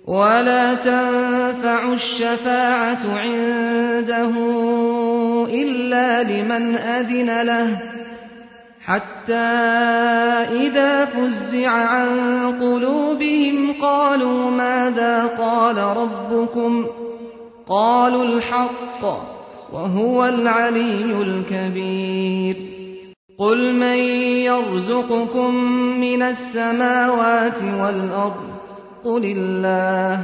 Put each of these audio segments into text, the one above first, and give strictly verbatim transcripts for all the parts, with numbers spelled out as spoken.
ولا تنفع الشفاعة عنده إلا لمن أذن له حتى إذا فزع عن قلوبهم قالوا ماذا قال ربكم قالوا الحق وهو العلي الكبير قل من يرزقكم من السماوات والأرض قل الله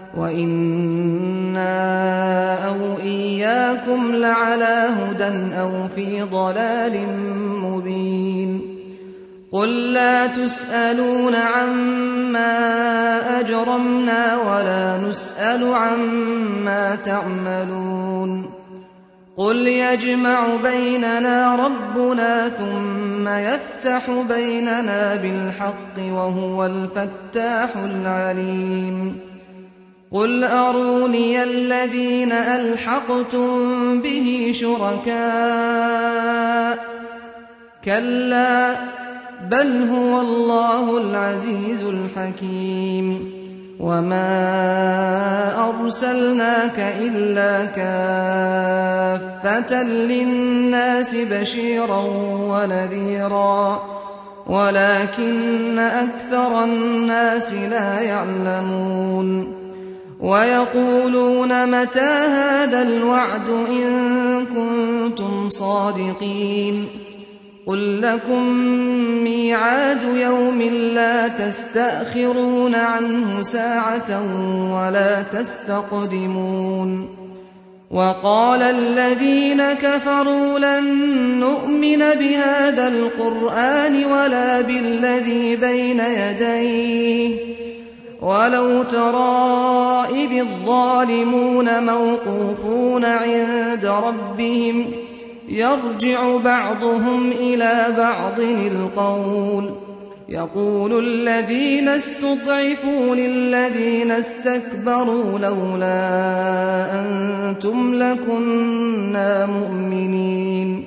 وإنا أو إياكم لعلى هدى أو في ضلال مبين قل لا تسألون عما أجرمنا ولا نسأل عما تعملون قل يجمع بيننا ربنا ثم يفتح بيننا بالحق وهو الفتاح العليم قل أروني الذين ألحقتم به شركاء كلا بل هو الله العزيز الحكيم وما أرسلناك إلا كافة للناس بشيرا ونذيرا ولكن أكثر الناس لا يعلمون ويقولون متى هذا الوعد إن كنتم صادقين قل لكم ميعاد يوم لا تستأخرون عنه ساعة ولا تستقدمون وقال الذين كفروا لن نؤمن بهذا القرآن ولا بالذي بين يديه ولو ترى إذ الظالمون موقوفون عند ربهم يرجع بعضهم إلى بعض القول يقول الذين استضعفوا للذين استكبروا لولا أنتم لكنا مؤمنين